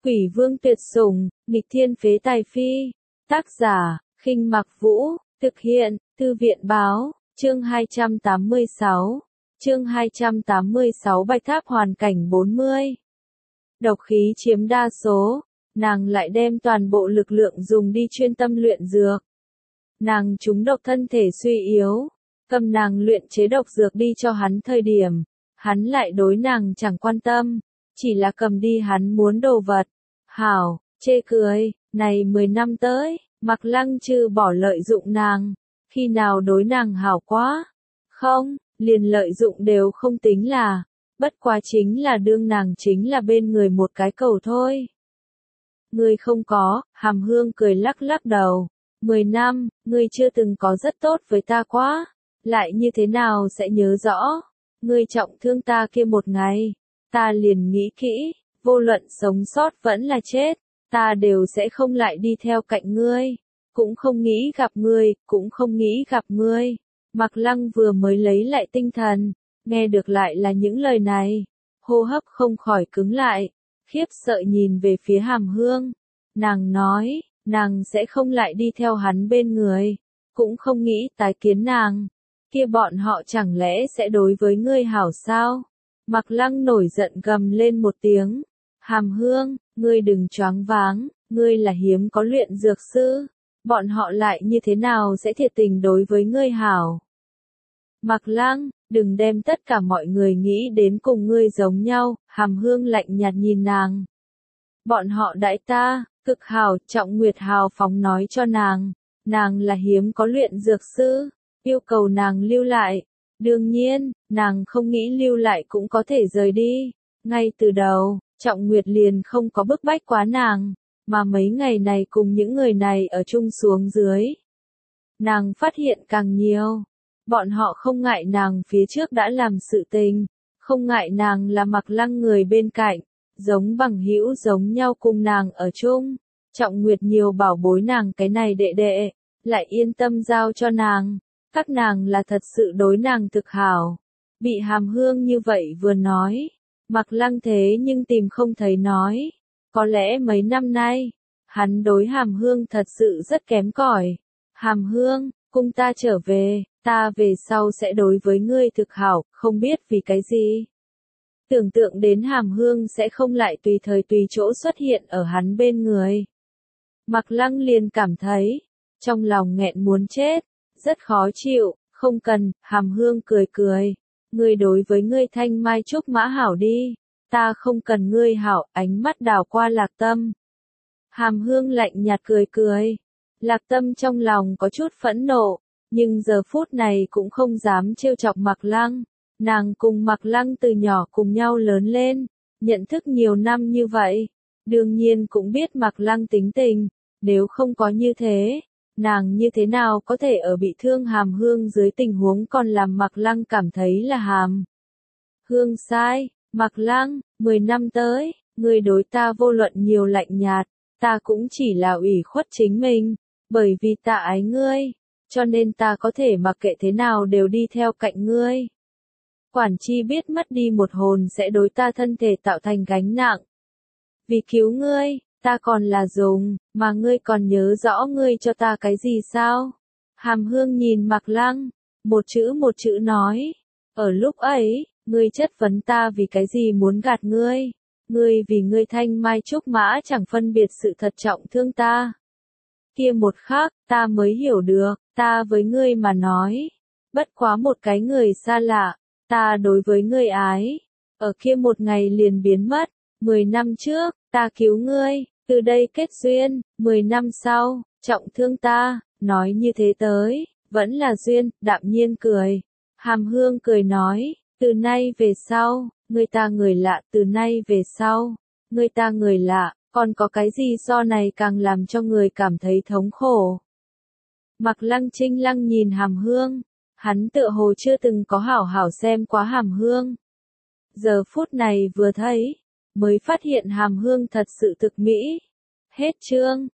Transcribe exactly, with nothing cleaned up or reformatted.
Quỷ vương tuyệt sủng, nghịch thiên phế tài phi. Tác giả, Khinh Mặc Vũ, thực hiện, Thư viện báo, chương hai trăm tám mươi sáu. Chương hai trăm tám mươi sáu Bạch Tháp hoàn cảnh bốn mươi. Độc khí chiếm đa số, nàng lại đem toàn bộ lực lượng dùng đi chuyên tâm luyện dược. Nàng trúng độc thân thể suy yếu, cầm nàng luyện chế độc dược đi cho hắn thời điểm, hắn lại đối nàng chẳng quan tâm, chỉ là cầm đi hắn muốn đồ vật. Hảo, chê cười, này mười năm tới, Mạc Lăng trừ bỏ lợi dụng nàng, khi nào đối nàng hảo quá? Không, liền lợi dụng đều không tính là, bất quá chính là đương nàng chính là bên người một cái cầu thôi. Ngươi không có, Hàm Hương cười lắc lắc đầu, mười năm, ngươi chưa từng có rất tốt với ta quá, lại như thế nào sẽ nhớ rõ, ngươi trọng thương ta kia một ngày, ta liền nghĩ kỹ, vô luận sống sót vẫn là chết, ta đều sẽ không lại đi theo cạnh ngươi, cũng không nghĩ gặp ngươi, cũng không nghĩ gặp ngươi. Mạc Lăng vừa mới lấy lại tinh thần, nghe được lại là những lời này, hô hấp không khỏi cứng lại, khiếp sợ nhìn về phía Hàm Hương. Nàng nói, nàng sẽ không lại đi theo hắn bên người, cũng không nghĩ tái kiến nàng, kia bọn họ chẳng lẽ sẽ đối với ngươi hảo sao? Mạc Lăng nổi giận gầm lên một tiếng, Hàm Hương, ngươi đừng choáng váng, ngươi là hiếm có luyện dược sư, bọn họ lại như thế nào sẽ thiệt tình đối với ngươi hảo? Mạc Lăng, đừng đem tất cả mọi người nghĩ đến cùng ngươi giống nhau, Hàm Hương lạnh nhạt nhìn nàng. Bọn họ đãi ta, cực hảo, Trọng Nguyệt hào phóng nói cho nàng, nàng là hiếm có luyện dược sư, yêu cầu nàng lưu lại. Đương nhiên, nàng không nghĩ lưu lại cũng có thể rời đi. Ngay từ đầu, Trọng Nguyệt liền không có bức bách quá nàng, mà mấy ngày này cùng những người này ở chung xuống dưới. Nàng phát hiện càng nhiều. Bọn họ không ngại nàng phía trước đã làm sự tình, không ngại nàng là Mạc Lăng người bên cạnh, giống bằng hữu giống nhau cùng nàng ở chung. Trọng Nguyệt nhiều bảo bối nàng cái này đệ đệ, lại yên tâm giao cho nàng, các nàng là thật sự đối nàng thực hảo. Bị Hàm Hương như vậy vừa nói, Mạc Lăng thế nhưng tìm không thấy nói, có lẽ mấy năm nay, hắn đối Hàm Hương thật sự rất kém cỏi. Hàm Hương, cùng ta trở về, ta về sau sẽ đối với ngươi thực hảo, không biết vì cái gì. Tưởng tượng đến Hàm Hương sẽ không lại tùy thời tùy chỗ xuất hiện ở hắn bên người. Mạc Lăng liền cảm thấy, trong lòng nghẹn muốn chết, rất khó chịu, không cần, Hàm Hương cười cười. Ngươi đối với ngươi thanh mai trúc mã hảo đi, ta không cần ngươi hảo, ánh mắt đảo qua Lạc Tâm. Hàm Hương lạnh nhạt cười cười. Lạc Tâm trong lòng có chút phẫn nộ, nhưng giờ phút này cũng không dám trêu chọc Mạc Lăng. Nàng cùng Mạc Lăng từ nhỏ cùng nhau lớn lên, nhận thức nhiều năm như vậy, đương nhiên cũng biết Mạc Lăng tính tình, nếu không có như thế, nàng như thế nào có thể ở bị thương Hàm Hương dưới tình huống còn làm Mạc Lăng cảm thấy là Hàm Hương sai. Mạc Lăng, mười năm tới, ngươi đối ta vô luận nhiều lạnh nhạt, ta cũng chỉ là ủy khuất chính mình, bởi vì ta ái ngươi, cho nên ta có thể mặc kệ thế nào đều đi theo cạnh ngươi. Quản chi biết mất đi một hồn sẽ đối ta thân thể tạo thành gánh nặng. Vì cứu ngươi, ta còn là dùng, mà ngươi còn nhớ rõ ngươi cho ta cái gì sao? Hàm Hương nhìn Mạc Lăng, một chữ một chữ nói, ở lúc ấy, ngươi chất vấn ta vì cái gì muốn gạt ngươi, ngươi vì ngươi thanh mai trúc mã chẳng phân biệt sự thật trọng thương ta. Kia một khắc, ta mới hiểu được, ta với ngươi mà nói, bất quá một cái người xa lạ, ta đối với ngươi ái, ở kia một ngày liền biến mất, mười năm trước, ta cứu ngươi, từ đây kết duyên, mười năm sau, trọng thương ta, nói như thế tới, vẫn là duyên, đạm nhiên cười. Hàm Hương cười nói, từ nay về sau, người ta người lạ, từ nay về sau, người ta người lạ, còn có cái gì so này càng làm cho người cảm thấy thống khổ. Mạc Lăng Trinh Lăng nhìn Hàm Hương, hắn tựa hồ chưa từng có hảo hảo xem quá Hàm Hương. Giờ phút này vừa thấy, mới phát hiện Hàm Hương thật sự thực mỹ. Hết chương.